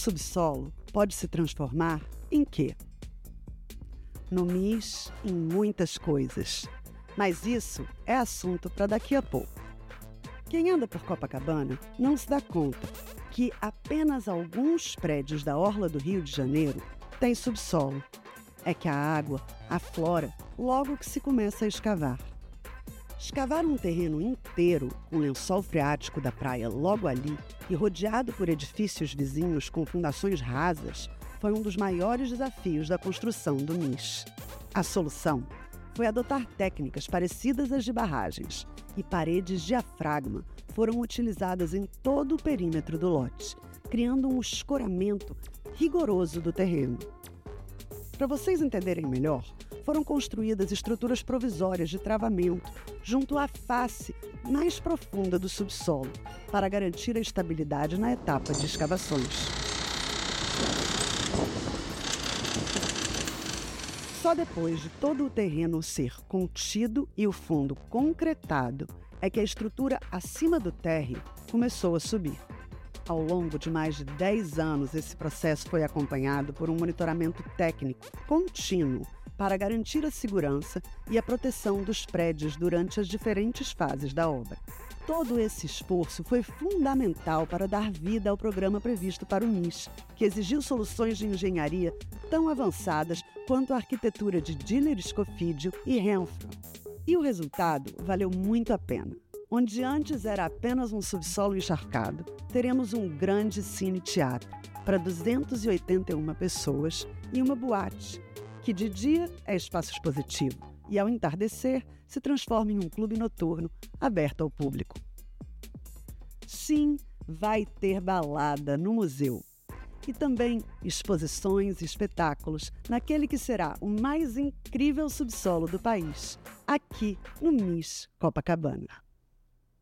subsolo pode se transformar em quê? No MIS, em muitas coisas. Mas isso é assunto para daqui a pouco. Quem anda por Copacabana não se dá conta que apenas alguns prédios da orla do Rio de Janeiro têm subsolo. É que a água aflora logo que se começa a escavar. Escavar um terreno inteiro com o lençol freático da praia logo ali e rodeado por edifícios vizinhos com fundações rasas foi um dos maiores desafios da construção do MIS. A solução foi adotar técnicas parecidas às de barragens e paredes diafragma foram utilizadas em todo o perímetro do lote, criando um escoramento rigoroso do terreno. Para vocês entenderem melhor, foram construídas estruturas provisórias de travamento junto à face mais profunda do subsolo, para garantir a estabilidade na etapa de escavações. Só depois de todo o terreno ser contido e o fundo concretado é que a estrutura acima do térreo começou a subir. Ao longo de mais de 10 anos, esse processo foi acompanhado por um monitoramento técnico contínuo para garantir a segurança e a proteção dos prédios durante as diferentes fases da obra. Todo esse esforço foi fundamental para dar vida ao programa previsto para o MIS, que exigiu soluções de engenharia tão avançadas quanto a arquitetura de Diller Scofidio e Renfrew. E o resultado valeu muito a pena. Onde antes era apenas um subsolo encharcado, teremos um grande cine-teatro para 281 pessoas e uma boate, que de dia é espaço expositivo e ao entardecer se transforma em um clube noturno aberto ao público. Sim, vai ter balada no museu. E também exposições e espetáculos naquele que será o mais incrível subsolo do país, aqui no MIS Copacabana.